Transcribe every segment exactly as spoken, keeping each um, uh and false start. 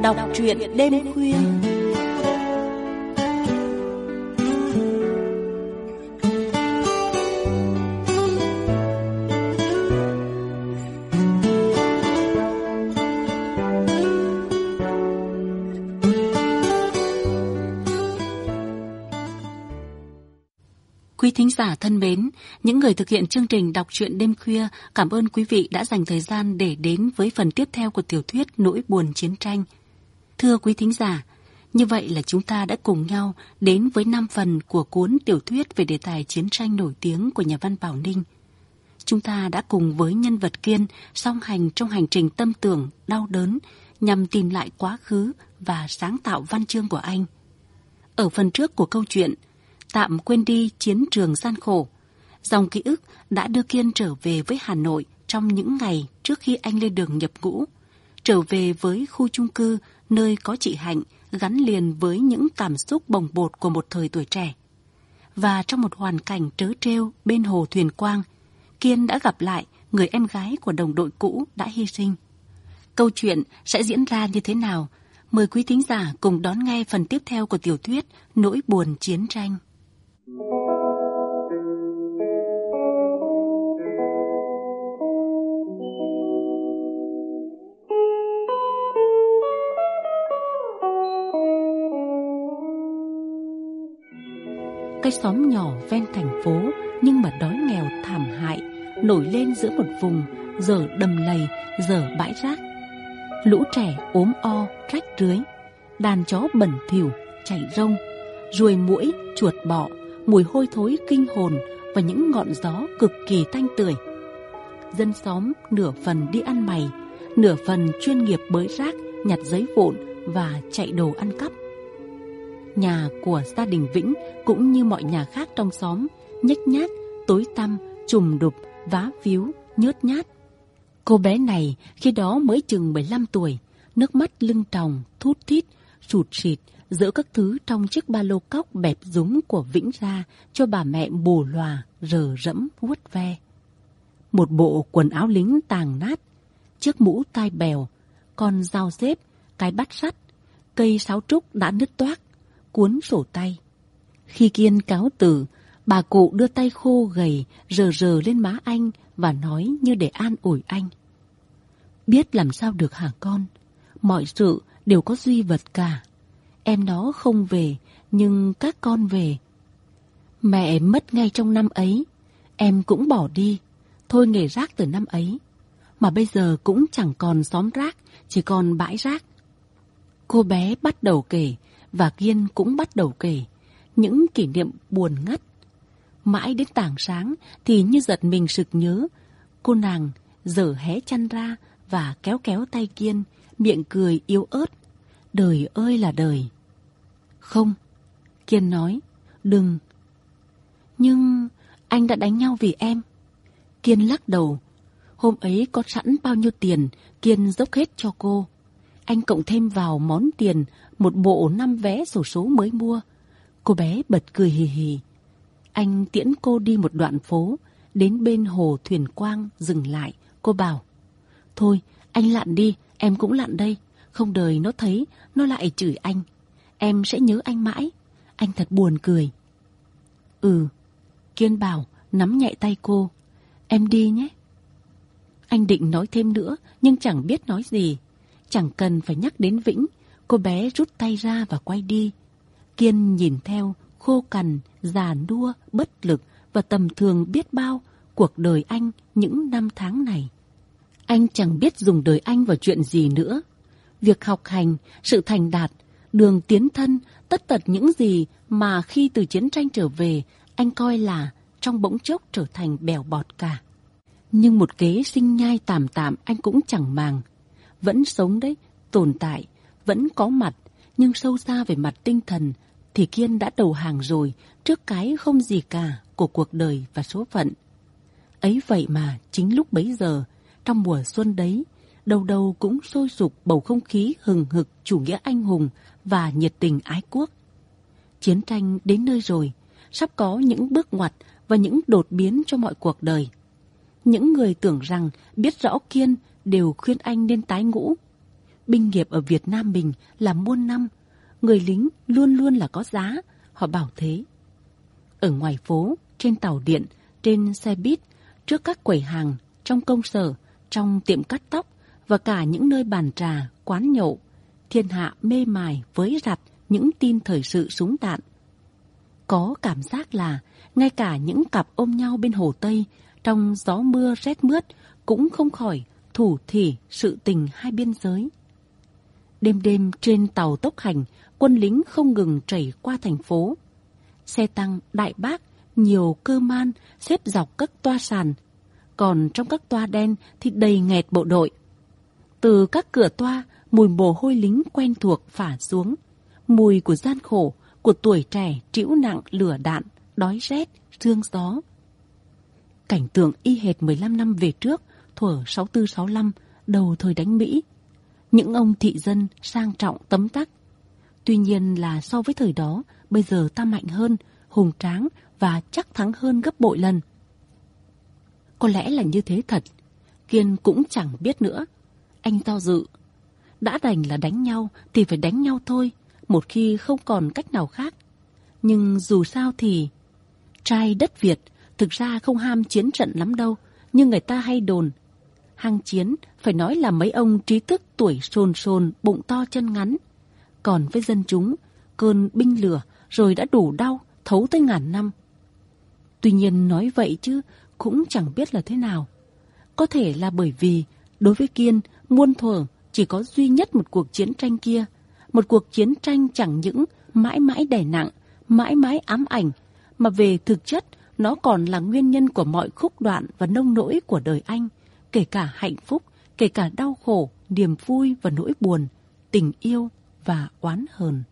đọc truyện đêm khuya. Quý thính giả thân mến, những người thực hiện chương trình đọc truyện đêm khuya, cảm ơn quý vị đã dành thời gian để đến với phần tiếp theo của tiểu thuyết Nỗi buồn chiến tranh. Thưa quý thính giả, như vậy là chúng ta đã cùng nhau đến với năm phần của cuốn tiểu thuyết về đề tài chiến tranh nổi tiếng của nhà văn Bảo Ninh. Chúng ta đã cùng với nhân vật Kiên song hành trong hành trình tâm tưởng, đau đớn nhằm tìm lại quá khứ và sáng tạo văn chương của anh. Ở phần trước của câu chuyện, tạm quên đi chiến trường gian khổ, dòng ký ức đã đưa Kiên trở về với Hà Nội trong những ngày trước khi anh lên đường nhập ngũ, trở về với khu chung cư nơi có chị Hạnh gắn liền với những cảm xúc bồng bột của một thời tuổi trẻ. Và trong một hoàn cảnh trớ trêu bên hồ Thuyền Quang, Kiên đã gặp lại người em gái của đồng đội cũ đã hy sinh. Câu chuyện sẽ diễn ra như thế nào? Mời quý thính giả cùng đón nghe phần tiếp theo của tiểu thuyết Nỗi buồn chiến tranh. Cái xóm nhỏ ven thành phố nhưng mà đói nghèo thảm hại nổi lên giữa một vùng dở đầm lầy, dở bãi rác. Lũ trẻ ốm o, rách rưới, đàn chó bẩn thỉu, chạy rông, ruồi muỗi, chuột bọ, mùi hôi thối kinh hồn và những ngọn gió cực kỳ tanh tưởi. Dân xóm nửa phần đi ăn mày, nửa phần chuyên nghiệp bới rác, nhặt giấy vụn và chạy đồ ăn cắp. Nhà của gia đình Vĩnh cũng như mọi nhà khác trong xóm, nhếch nhác, tối tăm, trùm đục, vá víu, nhớt nhát. Cô bé này khi đó mới chừng mười lăm tuổi, nước mắt lưng tròng, thút thít, sụt sịt, dỡ các thứ trong chiếc ba lô cóc bẹp rúng của Vĩnh ra cho bà mẹ bù lòa, rờ rẫm, vuốt ve. Một bộ quần áo lính tàng nát, chiếc mũ tai bèo, con dao xếp, cái bát sắt, cây sáo trúc đã nứt toác, cuốn sổ tay. Khi Kiên cáo từ, bà cụ đưa tay khô gầy rờ rờ lên má anh và nói như để an ủi anh. Biết làm sao được hả con? Mọi sự đều có duy vật cả. Em nó không về, nhưng các con về. Mẹ mất ngay trong năm ấy, em cũng bỏ đi, thôi nghề rác từ năm ấy. Mà bây giờ cũng chẳng còn xóm rác, chỉ còn bãi rác. Cô bé bắt đầu kể, và Kiên cũng bắt đầu kể, những kỷ niệm buồn ngắt. Mãi đến tảng sáng thì như giật mình sực nhớ, cô nàng dở hé chăn ra và kéo kéo tay Kiên, miệng cười yếu ớt. Đời ơi là đời. Không, Kiên nói, đừng. Nhưng anh đã đánh nhau vì em. Kiên lắc đầu. Hôm ấy có sẵn bao nhiêu tiền, Kiên dốc hết cho cô. Anh cộng thêm vào món tiền một bộ năm vé xổ số mới mua. Cô bé bật cười hì hì. Anh tiễn cô đi một đoạn phố, đến bên hồ Thuyền Quang dừng lại. Cô bảo, thôi anh lặn đi, em cũng lặn đây. Không đời nó thấy, nó lại chửi anh. Em sẽ nhớ anh mãi. Anh thật buồn cười. Ừ, Kiên bảo, nắm nhẹ tay cô. Em đi nhé. Anh định nói thêm nữa, nhưng chẳng biết nói gì. Chẳng cần phải nhắc đến Vĩnh. Cô bé rút tay ra và quay đi. Kiên nhìn theo, khô cằn, già nua, bất lực và tầm thường biết bao cuộc đời anh những năm tháng này. Anh chẳng biết dùng đời anh vào chuyện gì nữa. Việc học hành, sự thành đạt, đường tiến thân, tất tật những gì mà khi từ chiến tranh trở về, anh coi là trong bỗng chốc trở thành bèo bọt cả. Nhưng một kế sinh nhai tạm tạm anh cũng chẳng màng. Vẫn sống đấy, tồn tại, vẫn có mặt, nhưng sâu xa về mặt tinh thần thì Kiên đã đầu hàng rồi trước cái không gì cả của cuộc đời và số phận. Ấy vậy mà chính lúc bấy giờ, trong mùa xuân đấy, đâu đâu cũng sôi sục bầu không khí hừng hực chủ nghĩa anh hùng và nhiệt tình ái quốc. Chiến tranh đến nơi rồi, sắp có những bước ngoặt và những đột biến cho mọi cuộc đời. Những người tưởng rằng biết rõ Kiên đều khuyên anh nên tái ngũ. Binh nghiệp ở Việt Nam mình là muôn năm, người lính luôn luôn là có giá, họ bảo thế. Ở ngoài phố, trên tàu điện, trên xe buýt, trước các quầy hàng, trong công sở, trong tiệm cắt tóc và cả những nơi bàn trà, quán nhậu, thiên hạ mê mải với rặt những tin thời sự súng đạn. Có cảm giác là ngay cả những cặp ôm nhau bên Hồ Tây trong gió mưa rét mướt cũng không khỏi thủ thỉ sự tình hai biên giới. Đêm đêm trên tàu tốc hành, quân lính không ngừng chảy qua thành phố. Xe tăng, đại bác, nhiều cơ man xếp dọc các toa sàn, còn trong các toa đen thì đầy nghẹt bộ đội. Từ các cửa toa, mùi mồ hôi lính quen thuộc phả xuống, mùi của gian khổ, của tuổi trẻ trĩu nặng lửa đạn, đói rét, sương gió. Cảnh tượng y hệt mười lăm năm về trước, thuở sáu tư sáu lăm, đầu thời đánh Mỹ. Những ông thị dân sang trọng tấm tắc. Tuy nhiên là so với thời đó, bây giờ ta mạnh hơn, hùng tráng và chắc thắng hơn gấp bội lần. Có lẽ là như thế thật. Kiên cũng chẳng biết nữa. Anh do dự. Đã đành là đánh nhau thì phải đánh nhau thôi, một khi không còn cách nào khác. Nhưng dù sao thì trai đất Việt thực ra không ham chiến trận lắm đâu, nhưng người ta hay đồn hăng chiến phải nói là mấy ông trí thức tuổi sồn sồn, bụng to chân ngắn. Còn với dân chúng, cơn binh lửa rồi đã đủ đau, thấu tới ngàn năm. Tuy nhiên nói vậy chứ cũng chẳng biết là thế nào. Có thể là bởi vì đối với Kiên, muôn thuở chỉ có duy nhất một cuộc chiến tranh kia. Một cuộc chiến tranh chẳng những mãi mãi đè nặng, mãi mãi ám ảnh, mà về thực chất nó còn là nguyên nhân của mọi khúc đoạn và nông nỗi của đời anh, kể cả hạnh phúc, kể cả đau khổ, niềm vui và nỗi buồn, tình yêu và oán hờn.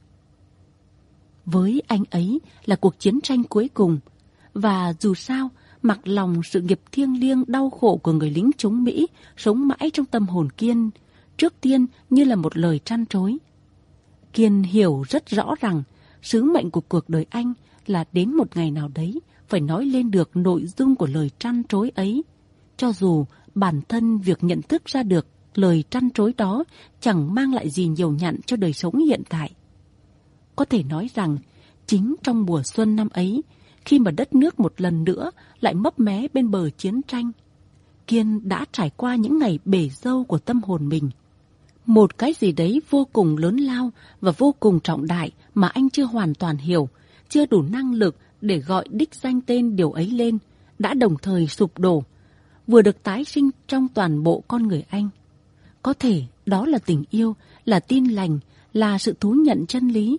Với anh ấy là cuộc chiến tranh cuối cùng, và dù sao, mặc lòng sự nghiệp thiêng liêng đau khổ của người lính chống Mỹ sống mãi trong tâm hồn Kiên, trước tiên như là một lời trăn trối. Kiên hiểu rất rõ rằng sứ mệnh của cuộc đời anh là đến một ngày nào đấy phải nói lên được nội dung của lời trăn trối ấy, cho dù bản thân việc nhận thức ra được lời trăn trối đó chẳng mang lại gì nhiều nhặn cho đời sống hiện tại. Có thể nói rằng, chính trong mùa xuân năm ấy, khi mà đất nước một lần nữa lại mấp mé bên bờ chiến tranh, Kiên đã trải qua những ngày bể dâu của tâm hồn mình. Một cái gì đấy vô cùng lớn lao và vô cùng trọng đại mà anh chưa hoàn toàn hiểu, chưa đủ năng lực để gọi đích danh tên điều ấy lên, đã đồng thời sụp đổ, vừa được tái sinh trong toàn bộ con người anh. Có thể đó là tình yêu, là tin lành, là sự thú nhận chân lý.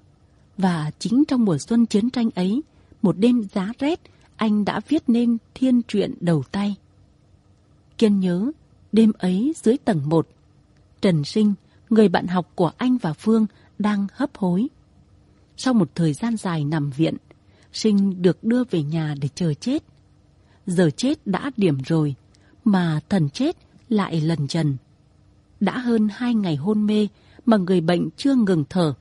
Và chính trong mùa xuân chiến tranh ấy, một đêm giá rét, anh đã viết nên thiên truyện đầu tay. Kiên nhớ, đêm ấy dưới tầng một, Trần Sinh, người bạn học của anh và Phương, đang hấp hối. Sau một thời gian dài nằm viện, Sinh được đưa về nhà để chờ chết. Giờ chết đã điểm rồi, mà thần chết lại lần trần. Đã hơn hai ngày hôn mê mà người bệnh chưa ngừng thở.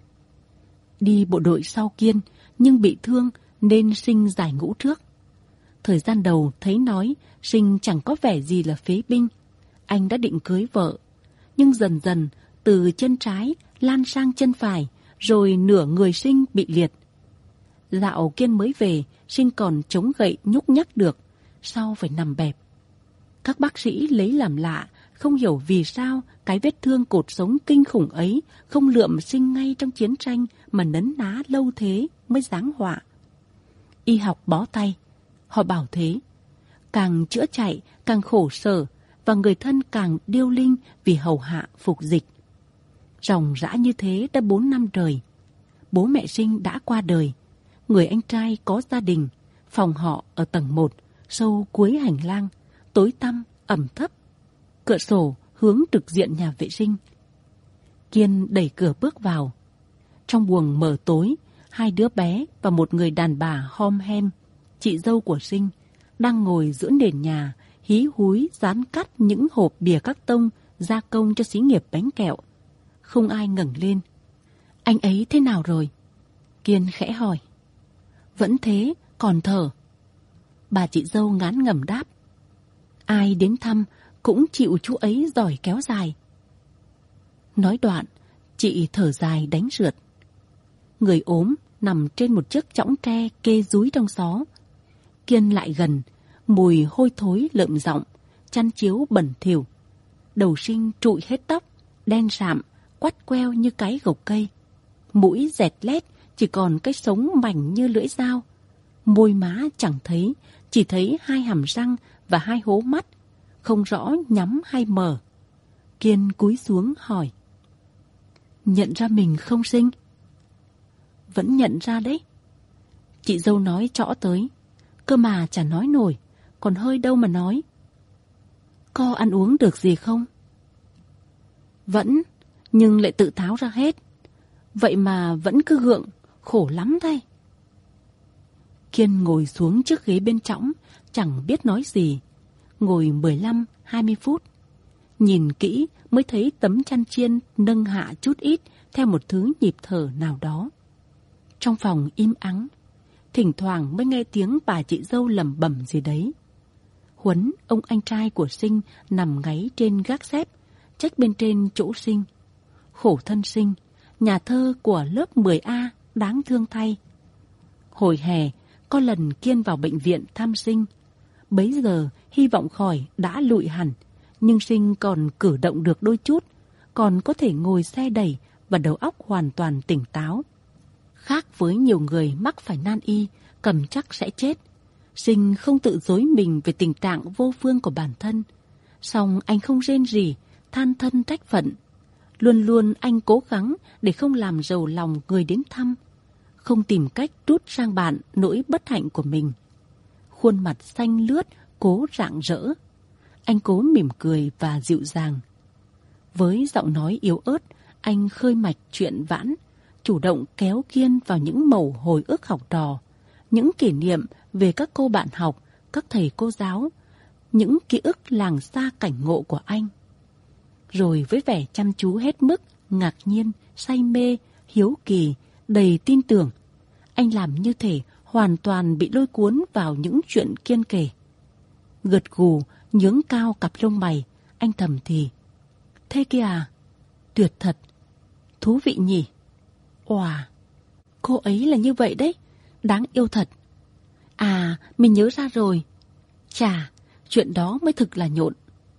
Đi bộ đội sau Kiên, nhưng bị thương nên Sinh giải ngũ trước. Thời gian đầu thấy nói Sinh chẳng có vẻ gì là phế binh. Anh đã định cưới vợ. Nhưng dần dần từ chân trái lan sang chân phải, rồi nửa người Sinh bị liệt. Dạo Kiên mới về, Sinh còn chống gậy nhúc nhắc được, sau phải nằm bẹp. Các bác sĩ lấy làm lạ, không hiểu vì sao cái vết thương cột sống kinh khủng ấy không lượm Sinh ngay trong chiến tranh mà nấn ná lâu thế mới giáng họa. Y học bó tay, họ bảo thế. Càng chữa chạy, càng khổ sở, và người thân càng điêu linh vì hầu hạ phục dịch. Ròng rã như thế đã bốn năm trời. Bố mẹ Sinh đã qua đời. Người anh trai có gia đình, phòng họ ở tầng một, sâu cuối hành lang, tối tăm, ẩm thấp. Cửa sổ hướng trực diện nhà vệ sinh. Kiên đẩy cửa bước vào. Trong buồng mờ tối, hai đứa bé và một người đàn bà hom hem, chị dâu của Sinh, đang ngồi giữa nền nhà, hí húi dán cắt những hộp bìa các tông gia công cho xí nghiệp bánh kẹo. Không ai ngẩng lên. Anh ấy thế nào rồi? Kiên khẽ hỏi. Vẫn thế, còn thở. Bà chị dâu ngán ngẩm đáp. Ai đến thăm cũng chịu chú ấy giỏi kéo dài. Nói đoạn, chị thở dài đánh rượt. Người ốm nằm trên một chiếc chõng tre kê dúi trong xó. Kiên lại gần, mùi hôi thối lợm giọng, chăn chiếu bẩn thỉu. Đầu Sinh trụi hết tóc, đen sạm, quắt queo như cái gộc cây. Mũi dẹt lét, chỉ còn cái sống mảnh như lưỡi dao. Môi má chẳng thấy, chỉ thấy hai hàm răng và hai hố mắt, không rõ nhắm hay mở. Kiên cúi xuống hỏi. Nhận ra mình không Sinh? Vẫn nhận ra đấy. Chị dâu nói trõ tới. Cơ mà chả nói nổi, còn hơi đâu mà nói. Co ăn uống được gì không? Vẫn, nhưng lại tự tháo ra hết. Vậy mà vẫn cứ gượng, khổ lắm thay. Kiên ngồi xuống chiếc ghế bên trõng, chẳng biết nói gì. Ngồi mười lăm hai mươi phút. Nhìn kỹ mới thấy tấm chăn chiên nâng hạ chút ít theo một thứ nhịp thở nào đó. Trong phòng im ắng, thỉnh thoảng mới nghe tiếng bà chị dâu lẩm bẩm gì đấy. Huấn, ông anh trai của Sinh, nằm ngáy trên gác xếp, trách bên trên chỗ Sinh. Khổ thân Sinh, nhà thơ của lớp mười A, đáng thương thay. Hồi hè, có lần Kiên vào bệnh viện thăm Sinh. Bấy giờ, hy vọng khỏi đã lụi hẳn, nhưng Sinh còn cử động được đôi chút, còn có thể ngồi xe đẩy và đầu óc hoàn toàn tỉnh táo. Khác với nhiều người mắc phải nan y, cầm chắc sẽ chết, Sinh không tự dối mình về tình trạng vô phương của bản thân. Song anh không rên rỉ, than thân trách phận. Luôn luôn anh cố gắng để không làm rầu lòng người đến thăm, không tìm cách trút sang bạn nỗi bất hạnh của mình. Khuôn mặt xanh lướt, cố rạng rỡ. Anh cố mỉm cười và dịu dàng. Với giọng nói yếu ớt, anh khơi mạch chuyện vãn, chủ động kéo Kiên vào những mẩu hồi ức học trò, những kỷ niệm về các cô bạn học, các thầy cô giáo, những ký ức làng xa cảnh ngộ của anh. Rồi với vẻ chăm chú hết mức, ngạc nhiên, say mê, hiếu kỳ, đầy tin tưởng, anh làm như thể hoàn toàn bị lôi cuốn vào những chuyện Kiên kể. Gật gù, nhướng cao cặp lông mày, anh thầm thì. Thế kia à? Tuyệt thật. Thú vị nhỉ? Òa, cô ấy là như vậy đấy, đáng yêu thật. À, mình nhớ ra rồi. Chà, chuyện đó mới thực là nhộn.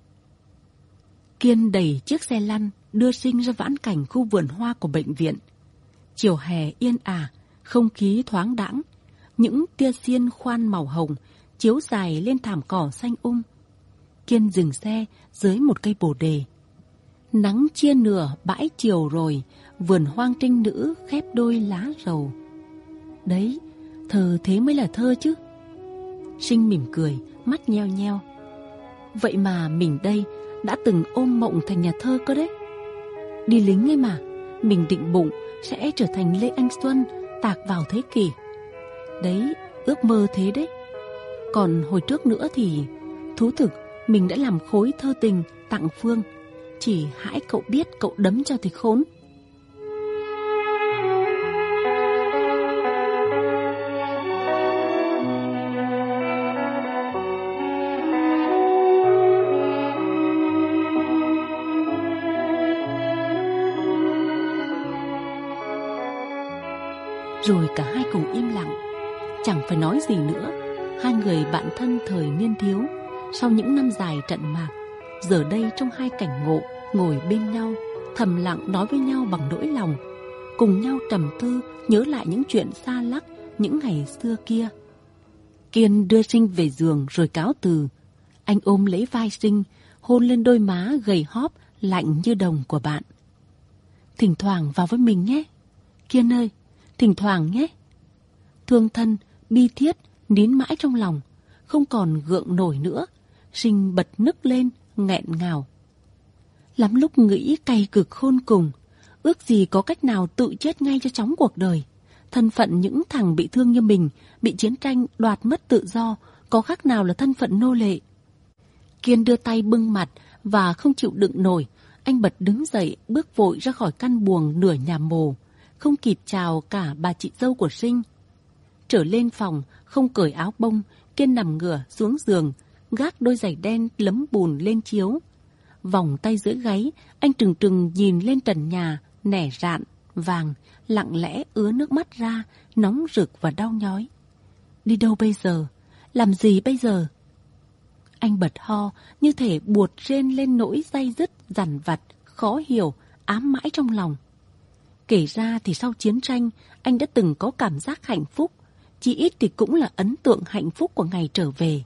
Kiên đẩy chiếc xe lăn, đưa Sinh ra vãn cảnh khu vườn hoa của bệnh viện. Chiều hè yên ả, không khí thoáng đãng, những tia xiên khoan màu hồng chiếu dài lên thảm cỏ xanh um. Kiên dừng xe dưới một cây bồ đề. Nắng chia nửa bãi chiều rồi, vườn hoang trinh nữ khép đôi lá rầu. Đấy, thơ thế mới là thơ chứ. Sinh mỉm cười, mắt nheo nheo. Vậy mà mình đây đã từng ôm mộng thành nhà thơ cơ đấy. Đi lính ấy mà, mình định bụng sẽ trở thành Lê Anh Xuân, tạc vào thế kỷ. Đấy, ước mơ thế đấy. Còn hồi trước nữa thì thú thực mình đã làm khối thơ tình tặng Phương. Chỉ hãi cậu biết cậu đấm cho thì khốn. Rồi cả hai cùng im lặng, chẳng phải nói gì nữa. Hai người bạn thân thời niên thiếu, sau những năm dài trận mạc, giờ đây trong hai cảnh ngộ, ngồi bên nhau, thầm lặng nói với nhau bằng nỗi lòng, cùng nhau trầm tư nhớ lại những chuyện xa lắc, những ngày xưa kia. Kiên đưa Sinh về giường rồi cáo từ. Anh ôm lấy vai Sinh, hôn lên đôi má gầy hóp lạnh như đồng của bạn. Thỉnh thoảng vào với mình nhé, Kiên ơi, thỉnh thoảng nhé. Thương thân, bi thiết, nín mãi trong lòng, không còn gượng nổi nữa. Sinh bật nức lên, nghẹn ngào. Lắm lúc nghĩ cay cực khôn cùng, ước gì có cách nào tự chết ngay cho chóng cuộc đời. Thân phận những thằng bị thương như mình, bị chiến tranh đoạt mất tự do, có khác nào là thân phận nô lệ. Kiên đưa tay bưng mặt và không chịu đựng nổi, anh bật đứng dậy, bước vội ra khỏi căn buồng nửa nhà mồ, không kịp chào cả bà chị dâu của Sinh. Trở lên phòng, không cởi áo bông, Kiên nằm ngửa xuống giường, gác đôi giày đen lấm bùn lên chiếu. Vòng tay giữa gáy, anh trừng trừng nhìn lên trần nhà, nẻ rạn, vàng, lặng lẽ ứa nước mắt ra, nóng rực và đau nhói. Đi đâu bây giờ? Làm gì bây giờ? Anh bật ho, như thể buột rên lên nỗi day dứt, dằn vặt, khó hiểu, ám mãi trong lòng. Kể ra thì sau chiến tranh, anh đã từng có cảm giác hạnh phúc, chỉ ít thì cũng là ấn tượng hạnh phúc của ngày trở về.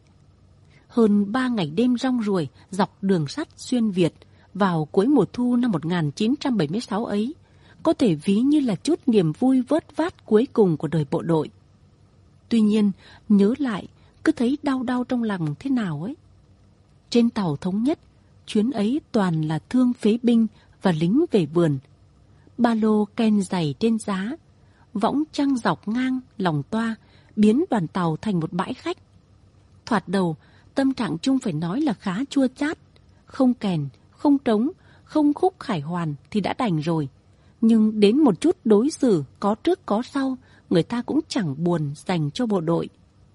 Hơn ba ngày đêm rong ruổi dọc đường sắt xuyên Việt vào cuối mùa thu năm một nghìn chín trăm bảy mươi sáu ấy, có thể ví như là chút niềm vui vớt vát cuối cùng của đời bộ đội. Tuy nhiên, nhớ lại, cứ thấy đau đau trong lòng thế nào ấy. Trên tàu Thống Nhất, chuyến ấy toàn là thương phế binh và lính về vườn. Ba lô ken dày trên giá, võng trăng dọc ngang lòng toa, biến đoàn tàu thành một bãi khách. Thoạt đầu, tâm trạng chung phải nói là khá chua chát. Không kèn, không trống, không khúc khải hoàn thì đã đành rồi. Nhưng đến một chút đối xử có trước có sau, người ta cũng chẳng buồn dành cho bộ đội.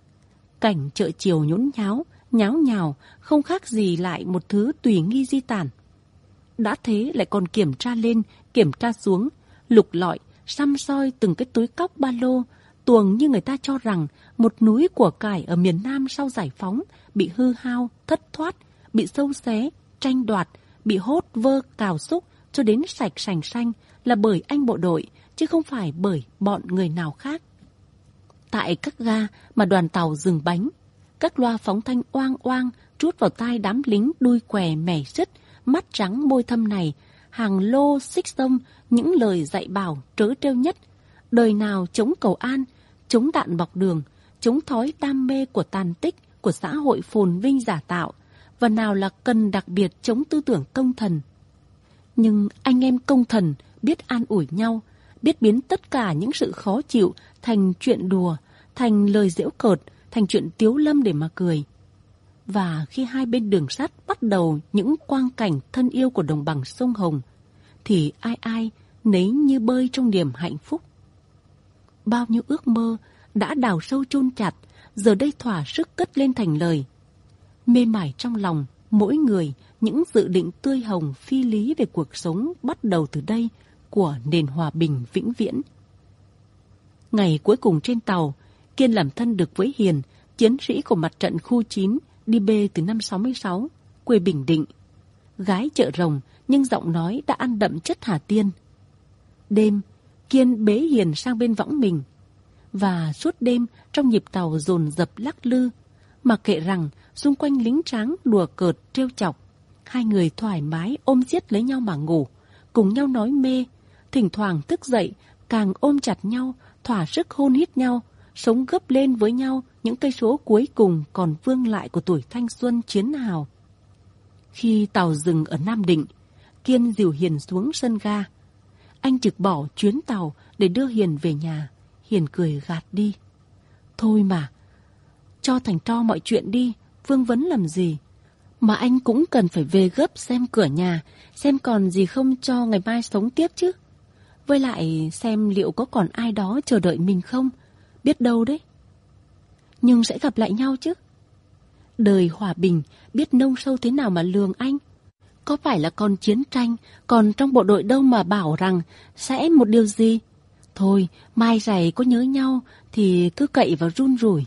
Cảnh chợ chiều nhốn nháo, nháo nhào, không khác gì lại một thứ tùy nghi di tản. Đã thế lại còn kiểm tra lên, kiểm tra xuống, lục lọi, săm soi từng cái túi cóc ba lô, tuồng như người ta cho rằng một núi của cải ở miền Nam sau giải phóng bị hư hao, thất thoát, bị sâu xé, tranh đoạt, bị hốt vơ cào xúc cho đến sạch sành xanh là bởi anh bộ đội, chứ không phải bởi bọn người nào khác. Tại các ga mà đoàn tàu dừng bánh, các loa phóng thanh oang oang trút vào tai đám lính đuôi què mẻ sứt, mắt trắng môi thâm này, hàng lô xích sông những lời dạy bảo trớ trêu nhất. Đời nào chống cầu an, chống đạn bọc đường, chống thói đam mê của tàn tích của xã hội phồn vinh giả tạo, và nào là cần đặc biệt chống tư tưởng công thần. Nhưng anh em công thần biết an ủi nhau, biết biến tất cả những sự khó chịu thành chuyện đùa, thành lời giễu cợt, thành chuyện tiếu lâm để mà cười. Và khi hai bên đường sắt bắt đầu những quang cảnh thân yêu của đồng bằng sông Hồng, thì ai ai nấy như bơi trong niềm hạnh phúc. Bao nhiêu ước mơ đã đào sâu chôn chặt, giờ đây thỏa sức cất lên thành lời. Mê mải trong lòng mỗi người những dự định tươi hồng phi lý về cuộc sống bắt đầu từ đây của nền hòa bình vĩnh viễn. Ngày cuối cùng trên tàu, Kiên làm thân được với Hiền, chiến sĩ của mặt trận khu chín, đi bê từ năm sáu mươi sáu, quê Bình Định. Gái chợ rồng nhưng giọng nói đã ăn đậm chất Hà Tiên. Đêm, Kiên bế Hiền sang bên võng mình. Và suốt đêm trong nhịp tàu dồn dập lắc lư, mà kệ rằng xung quanh lính tráng đùa cợt trêu chọc, hai người thoải mái ôm siết lấy nhau mà ngủ, cùng nhau nói mê, thỉnh thoảng thức dậy càng ôm chặt nhau, thỏa sức hôn hít nhau, sống gấp lên với nhau những cây số cuối cùng còn vương lại của tuổi thanh xuân chiến hào. Khi tàu dừng ở Nam Định, Kiên dìu Hiền xuống sân ga. Anh trực bỏ chuyến tàu để đưa Hiền về nhà. Hiền cười gạt đi. Thôi mà, cho thành tro mọi chuyện đi, vương vấn làm gì. Mà anh cũng cần phải về gấp xem cửa nhà, xem còn gì không cho ngày mai sống tiếp chứ. Với lại xem liệu có còn ai đó chờ đợi mình không, biết đâu đấy. Nhưng sẽ gặp lại nhau chứ. Đời hòa bình biết nông sâu thế nào mà lường anh. Có phải là còn chiến tranh, còn trong bộ đội đâu mà bảo rằng sẽ một điều gì. Thôi, mai rày có nhớ nhau thì cứ cậy vào run rủi.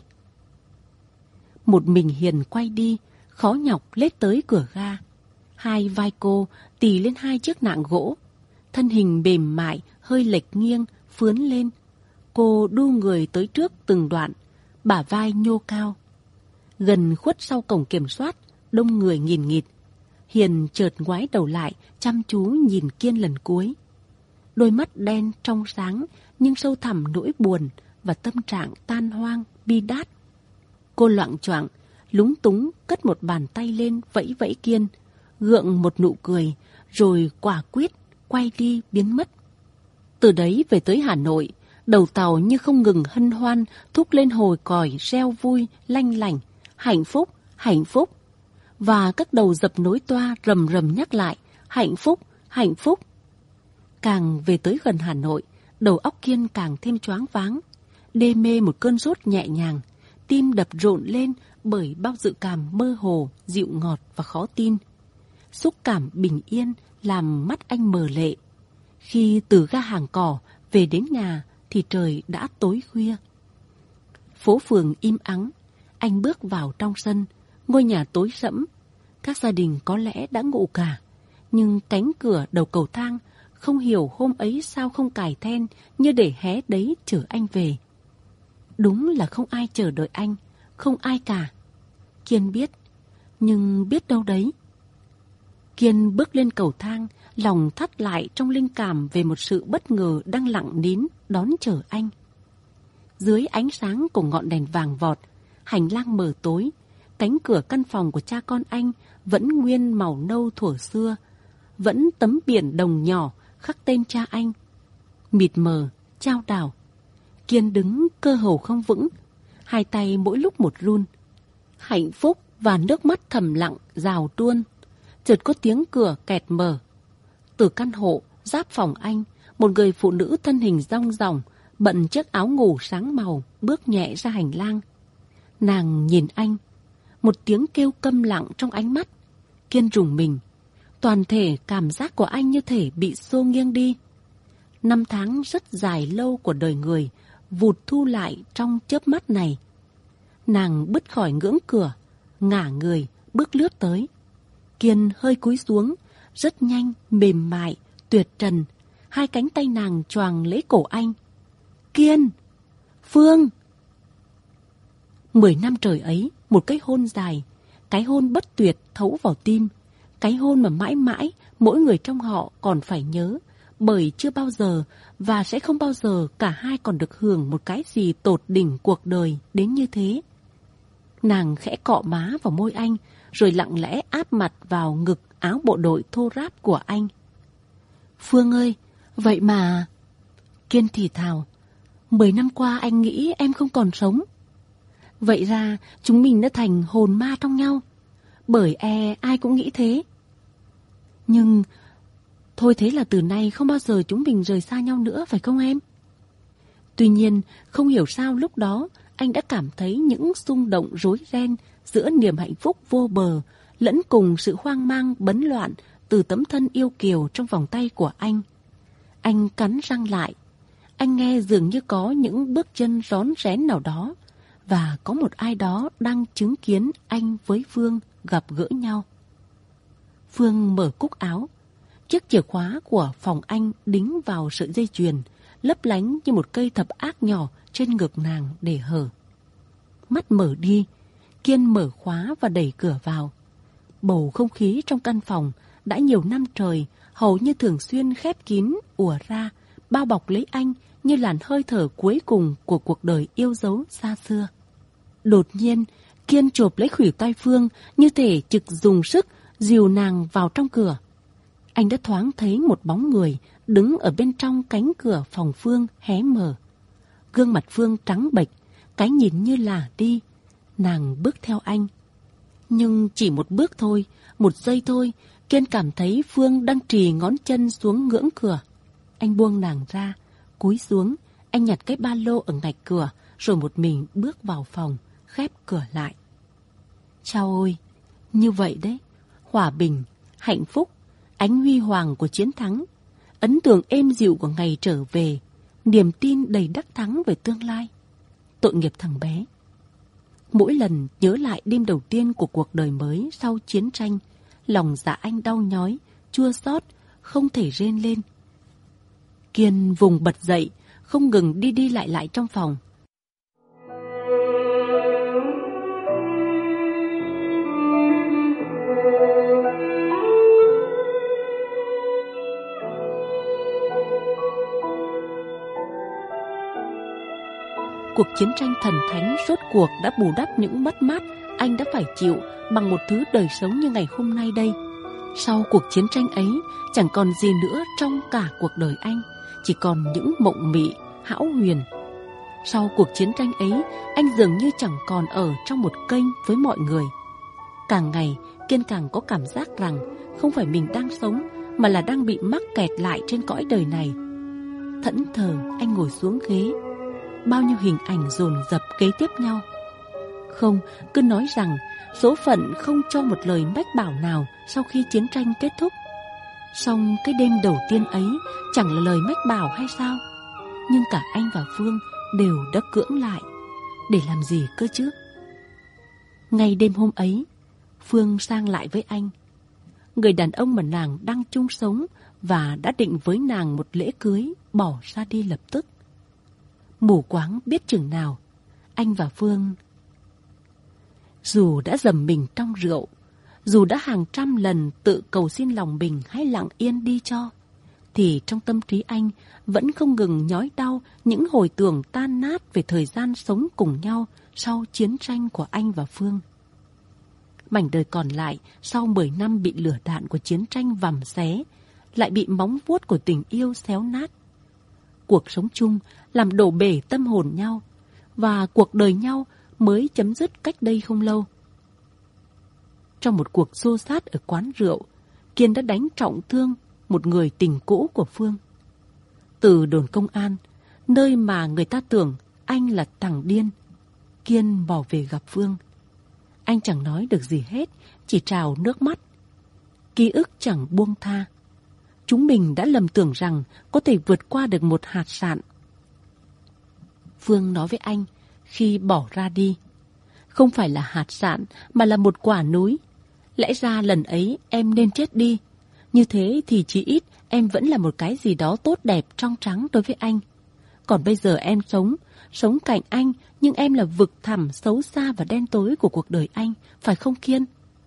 Một mình Hiền quay đi, khó nhọc lết tới cửa ga. Hai vai cô tì lên hai chiếc nạng gỗ. Thân hình mềm mại, hơi lệch nghiêng, phướn lên. Cô đu người tới trước từng đoạn, bả vai nhô cao. Gần khuất sau cổng kiểm soát, đông người nghìn nghịt. Hiền chợt ngoái đầu lại, chăm chú nhìn Kiên lần cuối. Đôi mắt đen trong sáng, nhưng sâu thẳm nỗi buồn và tâm trạng tan hoang, bi đát. Cô loạng choạng, lúng túng cất một bàn tay lên vẫy vẫy Kiên, gượng một nụ cười, rồi quả quyết quay đi biến mất. Từ đấy về tới Hà Nội, đầu tàu như không ngừng hân hoan, thúc lên hồi còi reo vui, lanh lảnh, hạnh phúc, hạnh phúc. Và các đầu dập nối toa rầm rầm nhắc lại, hạnh phúc, hạnh phúc. Càng về tới gần Hà Nội, đầu óc Kiên càng thêm choáng váng, đê mê một cơn sốt nhẹ nhàng, tim đập rộn lên bởi bao dự cảm mơ hồ, dịu ngọt và khó tin. xúc cảm bình yên làm mắt anh mờ lệ. Khi từ ga Hàng Cỏ về đến nhà thì trời đã tối khuya. Phố phường im ắng, anh bước vào trong sân, ngôi nhà tối sẫm. Các gia đình có lẽ đã ngủ cả, nhưng cánh cửa đầu cầu thang không hiểu hôm ấy sao không cài then như để hé đấy chở anh về. Đúng là không ai chờ đợi anh, không ai cả. Kiên biết, nhưng biết đâu đấy. Kiên bước lên cầu thang, lòng thắt lại trong linh cảm về một sự bất ngờ đang lặng nín đón chờ anh. Dưới ánh sáng của ngọn đèn vàng vọt, hành lang mờ tối, cánh cửa căn phòng của cha con anh vẫn nguyên màu nâu thuở xưa, vẫn tấm biển đồng nhỏ khắc tên cha anh. Mịt mờ, chao đảo. Kiên đứng cơ hồ không vững, hai tay mỗi lúc một run. Hạnh phúc và nước mắt thầm lặng rào tuôn. Chợt có tiếng cửa kẹt mở. Từ căn hộ giáp phòng anh, một người phụ nữ thân hình rong ròng, bận chiếc áo ngủ sáng màu, bước nhẹ ra hành lang. Nàng nhìn anh, một tiếng kêu câm lặng trong ánh mắt. Kiên rùng mình, toàn thể cảm giác của anh như thể bị xô nghiêng đi. Năm tháng rất dài lâu của đời người vụt thu lại trong chớp mắt này. Nàng bứt khỏi ngưỡng cửa, ngả người, bước lướt tới. Kiên hơi cúi xuống, rất nhanh, mềm mại, tuyệt trần. Hai cánh tay nàng choàng lấy cổ anh. Kiên! Phương! Mười năm trời ấy, một cái hôn dài, cái hôn bất tuyệt thấu vào tim. Cái hôn mà mãi mãi mỗi người trong họ còn phải nhớ, bởi chưa bao giờ và sẽ không bao giờ cả hai còn được hưởng một cái gì tột đỉnh cuộc đời đến như thế. Nàng khẽ cọ má vào môi anh, rồi lặng lẽ áp mặt vào ngực áo bộ đội thô ráp của anh. Phương ơi, vậy mà... Kiên thì thào, mười năm qua anh nghĩ em không còn sống. Vậy ra chúng mình đã thành hồn ma trong nhau, bởi e ai cũng nghĩ thế. Nhưng... Thôi thế là từ nay không bao giờ chúng mình rời xa nhau nữa, phải không em? Tuy nhiên, không hiểu sao lúc đó anh đã cảm thấy những xung động rối ren giữa niềm hạnh phúc vô bờ lẫn cùng sự hoang mang bấn loạn từ tấm thân yêu kiều trong vòng tay của anh. Anh cắn răng lại. Anh nghe dường như có những bước chân rón rén nào đó và có một ai đó đang chứng kiến anh với Phương gặp gỡ nhau. Phương mở cúc áo. Chiếc chìa khóa của phòng anh đính vào sợi dây chuyền, lấp lánh như một cây thập ác nhỏ trên ngực nàng để hở. Mắt mở đi, Kiên mở khóa và đẩy cửa vào. Bầu không khí trong căn phòng đã nhiều năm trời hầu như thường xuyên khép kín ùa ra, bao bọc lấy anh như làn hơi thở cuối cùng của cuộc đời yêu dấu xa xưa. Đột nhiên, Kiên chộp lấy khuỷu tay Phương như thể trực dùng sức dìu nàng vào trong cửa. Anh đã thoáng thấy một bóng người đứng ở bên trong cánh cửa phòng Phương hé mở. Gương mặt Phương trắng bệch, cái nhìn như là đi. Nàng bước theo anh. Nhưng chỉ một bước thôi, một giây thôi, Kiên cảm thấy Phương đang trì ngón chân xuống ngưỡng cửa. Anh buông nàng ra, cúi xuống, anh nhặt cái ba lô ở ngạch cửa, rồi một mình bước vào phòng, khép cửa lại. Chao ôi, như vậy đấy, hòa bình, hạnh phúc, ánh huy hoàng của chiến thắng, ấn tượng êm dịu của ngày trở về, niềm tin đầy đắc thắng về tương lai. Tội nghiệp thằng bé. Mỗi lần nhớ lại đêm đầu tiên của cuộc đời mới sau chiến tranh, lòng dạ anh đau nhói, chua xót, không thể rên lên. Kiên vùng bật dậy, không ngừng đi đi lại lại trong phòng. Cuộc chiến tranh thần thánh rốt cuộc đã bù đắp những mất mát anh đã phải chịu bằng một thứ đời sống như ngày hôm nay đây. Sau cuộc chiến tranh ấy, chẳng còn gì nữa trong cả cuộc đời anh, chỉ còn những mộng mị, hão huyền. Sau cuộc chiến tranh ấy, anh dường như chẳng còn ở trong một kênh với mọi người. Càng ngày, Kiên càng có cảm giác rằng không phải mình đang sống, mà là đang bị mắc kẹt lại trên cõi đời này. Thẫn thờ, anh ngồi xuống ghế. Bao nhiêu hình ảnh dồn dập kế tiếp nhau. Không, cứ nói rằng số phận không cho một lời mách bảo nào sau khi chiến tranh kết thúc. Song cái đêm đầu tiên ấy chẳng là lời mách bảo hay sao? Nhưng cả anh và Phương đều đã cưỡng lại. Để làm gì cơ chứ? Ngay đêm hôm ấy, Phương sang lại với anh. Người đàn ông mà nàng đang chung sống và đã định với nàng một lễ cưới bỏ ra đi lập tức. Mù quáng biết chừng nào, anh và Phương dù đã dầm mình trong rượu, dù đã hàng trăm lần tự cầu xin lòng mình hãy lặng yên đi cho, thì trong tâm trí anh vẫn không ngừng nhói đau những hồi tưởng tan nát về thời gian sống cùng nhau sau chiến tranh của anh và Phương. Mảnh đời còn lại sau mười năm bị lửa đạn của chiến tranh vằm xé, lại bị móng vuốt của tình yêu xéo nát. Cuộc sống chung làm đổ bể tâm hồn nhau, và cuộc đời nhau mới chấm dứt cách đây không lâu. Trong một cuộc xô xát ở quán rượu, Kiên đã đánh trọng thương một người tình cũ của Phương. Từ đồn công an, nơi mà người ta tưởng anh là thằng điên, Kiên bỏ về gặp Phương. Anh chẳng nói được gì hết, chỉ trào nước mắt. Ký ức chẳng buông tha. Chúng mình đã lầm tưởng rằng có thể vượt qua được một hạt sạn. Phương nói với anh khi bỏ ra đi, không phải là hạt sạn mà là một quả núi. Lẽ ra lần ấy em nên chết đi. Như thế thì chỉ ít em vẫn là một cái gì đó tốt đẹp trong trắng đối với anh. Còn bây giờ em sống, sống cạnh anh, nhưng em là vực thẳm xấu xa và đen tối của cuộc đời anh, phải không Kiên?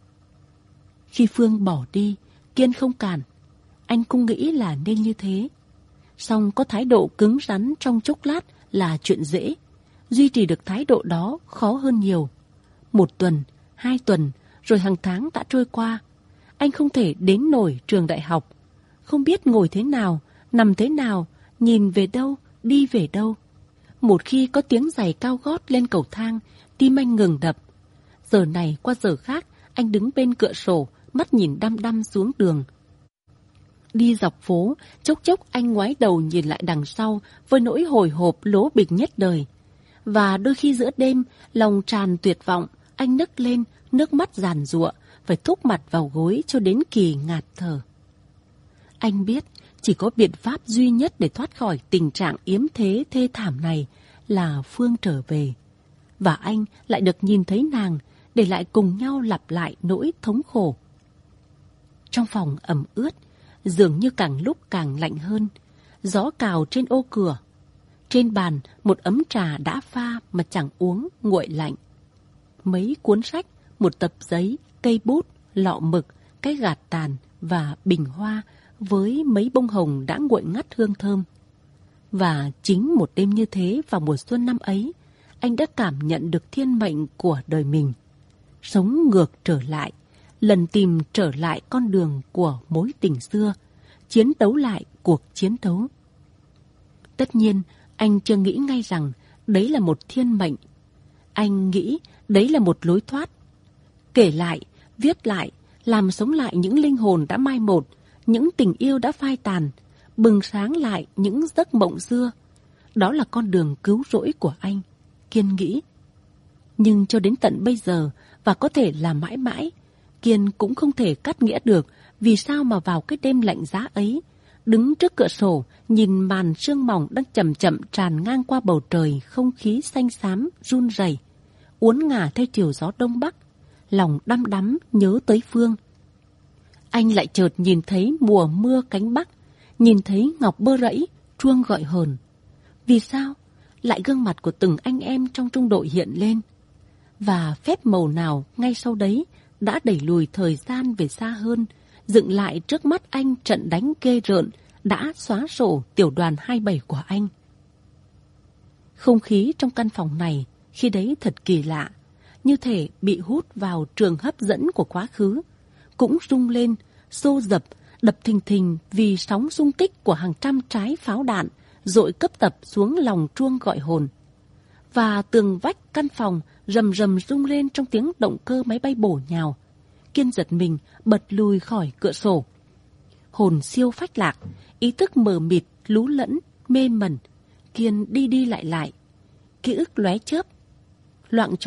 Khi Phương bỏ đi, Kiên không cản. Anh cũng nghĩ là nên như thế. Song có thái độ cứng rắn trong chốc lát là chuyện dễ. Duy trì được thái độ đó khó hơn nhiều. Một tuần, hai tuần, rồi hàng tháng đã trôi qua. Anh không thể đến nổi trường đại học. Không biết ngồi thế nào, nằm thế nào, nhìn về đâu, đi về đâu. Một khi có tiếng giày cao gót lên cầu thang, tim anh ngừng đập. Giờ này qua giờ khác, anh đứng bên cửa sổ, mắt nhìn đăm đăm xuống đường. Đi dọc phố, chốc chốc anh ngoái đầu nhìn lại đằng sau với nỗi hồi hộp lố bịch nhất đời. Và đôi khi giữa đêm, lòng tràn tuyệt vọng, anh nức lên, nước mắt giàn giụa, phải thúc mặt vào gối cho đến kỳ ngạt thở. Anh biết chỉ có biện pháp duy nhất để thoát khỏi tình trạng yếm thế thê thảm này là Phương trở về. Và anh lại được nhìn thấy nàng, để lại cùng nhau lặp lại nỗi thống khổ. Trong phòng ẩm ướt, dường như càng lúc càng lạnh hơn. Gió cào trên ô cửa. Trên bàn một ấm trà đã pha mà chẳng uống, nguội lạnh. Mấy cuốn sách, một tập giấy, cây bút, lọ mực, cái gạt tàn và bình hoa với mấy bông hồng đã nguội ngắt hương thơm. Và chính một đêm như thế vào mùa xuân năm ấy, anh đã cảm nhận được thiên mệnh của đời mình. Sống ngược trở lại, lần tìm trở lại con đường của mối tình xưa, chiến đấu lại cuộc chiến đấu. Tất nhiên, anh chưa nghĩ ngay rằng đấy là một thiên mệnh. Anh nghĩ đấy là một lối thoát. Kể lại, viết lại, làm sống lại những linh hồn đã mai một, những tình yêu đã phai tàn, bừng sáng lại những giấc mộng xưa. Đó là con đường cứu rỗi của anh, Kiên nghĩ. Nhưng cho đến tận bây giờ, và có thể là mãi mãi, Kiên cũng không thể cắt nghĩa được vì sao mà vào cái đêm lạnh giá ấy, đứng trước cửa sổ, nhìn màn sương mỏng đang chậm chậm tràn ngang qua bầu trời, không khí xanh xám, run rẩy, uốn ngả theo chiều gió đông bắc, lòng đăm đắm nhớ tới Phương. Anh lại chợt nhìn thấy mùa mưa cánh bắc, nhìn thấy ngọc bơ rẫy, chuông gọi hồn. Vì sao? Lại gương mặt của từng anh em trong trung đội hiện lên. Và phép màu nào ngay sau đấy đã đẩy lùi thời gian về xa hơn, dựng lại trước mắt anh trận đánh ghê rợn đã xóa sổ tiểu đoàn hai mươi bảy của anh. Không khí trong căn phòng này khi đấy thật kỳ lạ, như thể bị hút vào trường hấp dẫn của quá khứ, cũng rung lên, xô dập, đập thình thình vì sóng xung kích của hàng trăm trái pháo đạn dội cấp tập xuống lòng chuông gọi hồn. Và tường vách căn phòng rầm rầm rung lên trong tiếng động cơ máy bay bổ nhào. Kiên giật mình bật lùi khỏi cửa sổ. Hồn siêu phách lạc, ý thức mờ mịt, lú lẫn, mê mẩn. Kiên đi đi lại lại, ký ức lóe chớp. Loạng choạng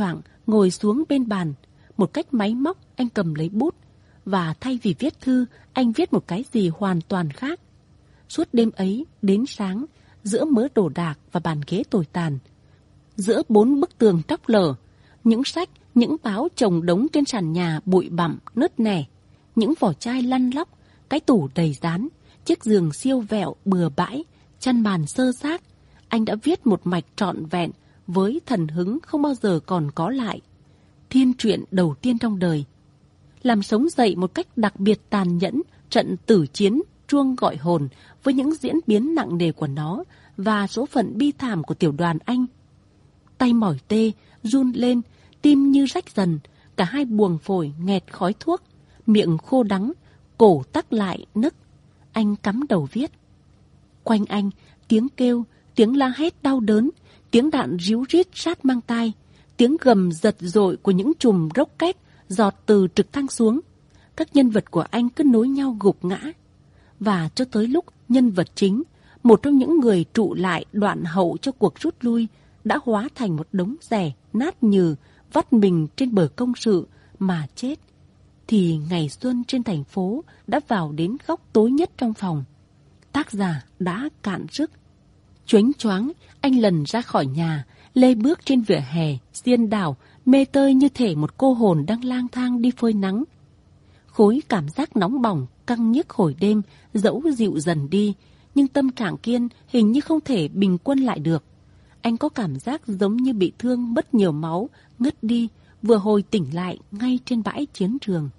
ngồi xuống bên bàn. Một cách máy móc, anh cầm lấy bút, và thay vì viết thư, anh viết một cái gì hoàn toàn khác. Suốt đêm ấy, đến sáng, giữa mớ đồ đạc và bàn ghế tồi tàn, giữa bốn bức tường tróc lở, những sách, những báo chồng đống trên sàn nhà bụi bặm, nứt nẻ, những vỏ chai lăn lóc, cái tủ đầy dán, chiếc giường siêu vẹo bừa bãi, chăn màn xơ xác, anh đã viết một mạch trọn vẹn với thần hứng không bao giờ còn có lại. Thiên truyện đầu tiên trong đời. Làm sống dậy một cách đặc biệt tàn nhẫn trận tử chiến chuông gọi hồn với những diễn biến nặng nề của nó và số phận bi thảm của tiểu đoàn anh. Tay mỏi tê, run lên, tim như rách dần, cả hai buồng phổi nghẹt khói thuốc, miệng khô đắng, cổ tắc lại nức. Anh cắm đầu viết. Quanh anh, tiếng kêu, tiếng la hét đau đớn, tiếng đạn ríu rít sát mang tai, tiếng gầm giật dội của những chùm rocket giọt từ trực thăng xuống. Các nhân vật của anh cứ nối nhau gục ngã. Và cho tới lúc nhân vật chính, một trong những người trụ lại đoạn hậu cho cuộc rút lui, đã hóa thành một đống rẻ nát nhừ vắt mình trên bờ công sự mà chết, thì ngày xuân trên thành phố đã vào đến góc tối nhất trong phòng. Tác giả đã cạn sức. Choáng choáng, anh lần ra khỏi nhà, lê bước trên vỉa hè, xiên đảo, mê tơi như thể một cô hồn đang lang thang đi phơi nắng. Khối cảm giác nóng bỏng, căng nhức hồi đêm, dẫu dịu dần đi, nhưng tâm trạng Kiên hình như không thể bình quân lại được. Anh có cảm giác giống như bị thương mất nhiều máu, ngất đi, vừa hồi tỉnh lại ngay trên bãi chiến trường.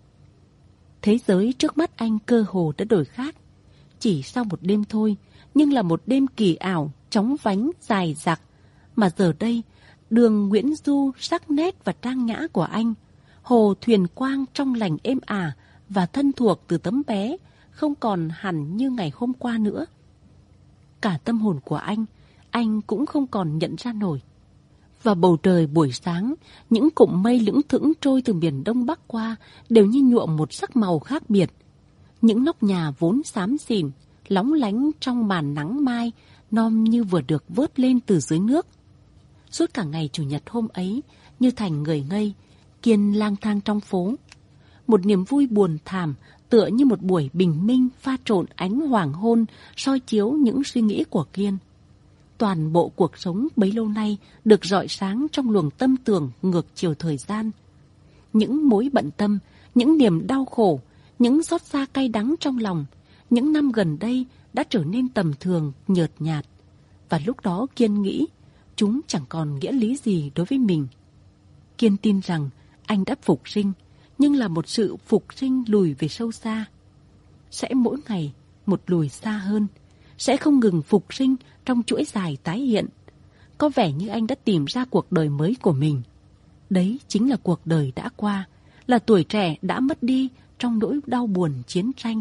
Thế giới trước mắt anh cơ hồ đã đổi khác. Chỉ sau một đêm thôi, nhưng là một đêm kỳ ảo, chóng vánh, dài dặc. Mà giờ đây, đường Nguyễn Du sắc nét và trang nhã của anh, hồ thuyền quang trong lành êm ả và thân thuộc từ tấm bé, không còn hẳn như ngày hôm qua nữa. Cả tâm hồn của anh, anh cũng không còn nhận ra nổi. Và bầu trời buổi sáng, những cụm mây lững thững trôi từ miền đông bắc qua đều như nhuộm một sắc màu khác biệt. Những nóc nhà vốn xám xỉn, lóng lánh trong màn nắng mai, non như vừa được vớt lên từ dưới nước. Suốt cả ngày chủ nhật hôm ấy, như thành người ngây, Kiên lang thang trong phố. Một niềm vui buồn thảm, tựa như một buổi bình minh pha trộn ánh hoàng hôn, soi chiếu những suy nghĩ của Kiên. Toàn bộ cuộc sống bấy lâu nay được rọi sáng trong luồng tâm tưởng ngược chiều thời gian. Những mối bận tâm, những niềm đau khổ, những xót xa cay đắng trong lòng, những năm gần đây đã trở nên tầm thường, nhợt nhạt. Và lúc đó Kiên nghĩ, chúng chẳng còn nghĩa lý gì đối với mình. Kiên tin rằng anh đã phục sinh, nhưng là một sự phục sinh lùi về sâu xa. Sẽ mỗi ngày một lùi xa hơn, sẽ không ngừng phục sinh trong chuỗi dài tái hiện. Có vẻ như anh đã tìm ra cuộc đời mới của mình. Đấy chính là cuộc đời đã qua, là tuổi trẻ đã mất đi trong nỗi đau buồn chiến tranh.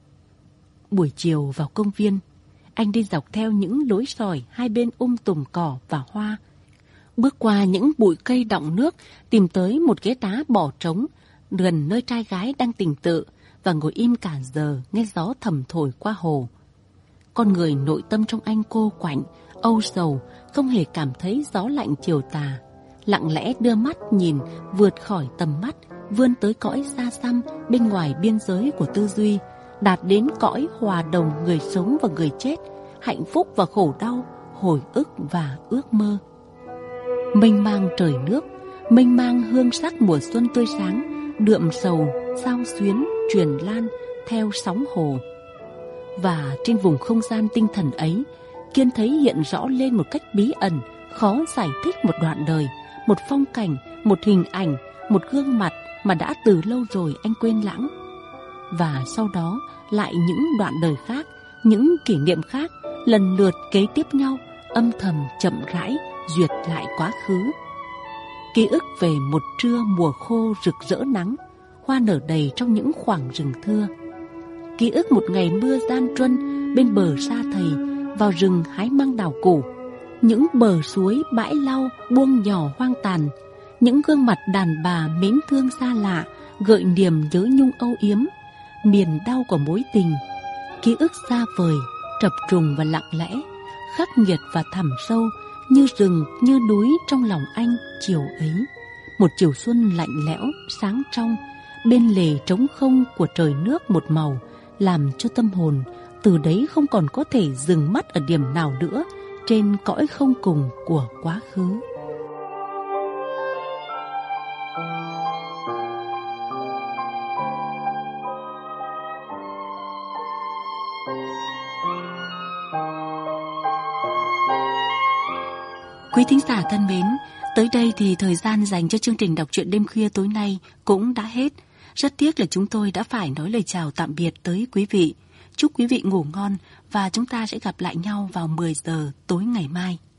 Buổi chiều vào công viên, anh đi dọc theo những lối sỏi hai bên um tùm cỏ và hoa. Bước qua những bụi cây đọng nước, tìm tới một ghế đá bỏ trống, gần nơi trai gái đang tình tự, và ngồi im cả giờ nghe gió thầm thổi qua hồ. Con người nội tâm trong anh cô quạnh, âu sầu, không hề cảm thấy gió lạnh chiều tà. Lặng lẽ đưa mắt nhìn vượt khỏi tầm mắt, vươn tới cõi xa xăm bên ngoài biên giới của tư duy, đạt đến cõi hòa đồng người sống và người chết, hạnh phúc và khổ đau, hồi ức và ước mơ. Mênh mang trời nước, mênh mang hương sắc mùa xuân tươi sáng, đượm sầu, sao xuyến, truyền lan theo sóng hồ. Và trên vùng không gian tinh thần ấy, Kiên thấy hiện rõ lên một cách bí ẩn, khó giải thích một đoạn đời, một phong cảnh, một hình ảnh, một gương mặt mà đã từ lâu rồi anh quên lãng. Và sau đó lại những đoạn đời khác, những kỷ niệm khác, lần lượt kế tiếp nhau, âm thầm chậm rãi duyệt lại quá khứ. Ký ức về một trưa mùa khô rực rỡ nắng, hoa nở đầy trong những khoảng rừng thưa. Ký ức một ngày mưa gian truân bên bờ Sa Thầy, vào rừng hái măng đào củ. Những bờ suối bãi lau buông nhỏ hoang tàn, những gương mặt đàn bà mến thương xa lạ gợi niềm nhớ nhung âu yếm, miền đau của mối tình. Ký ức xa vời, trập trùng và lặng lẽ, khắc nghiệt và thẳm sâu, như rừng như núi trong lòng anh chiều ấy. một chiều xuân lạnh lẽo, sáng trong, bên lề trống không của trời nước một màu, làm cho tâm hồn từ đấy không còn có thể dừng mắt ở điểm nào nữa trên cõi không cùng của quá khứ. Quý thính giả thân mến, tới đây thì thời gian dành cho chương trình đọc truyện đêm khuya tối nay cũng đã hết. Rất tiếc là chúng tôi đã phải nói lời chào tạm biệt tới quý vị. Chúc quý vị ngủ ngon và chúng ta sẽ gặp lại nhau vào mười giờ tối ngày mai.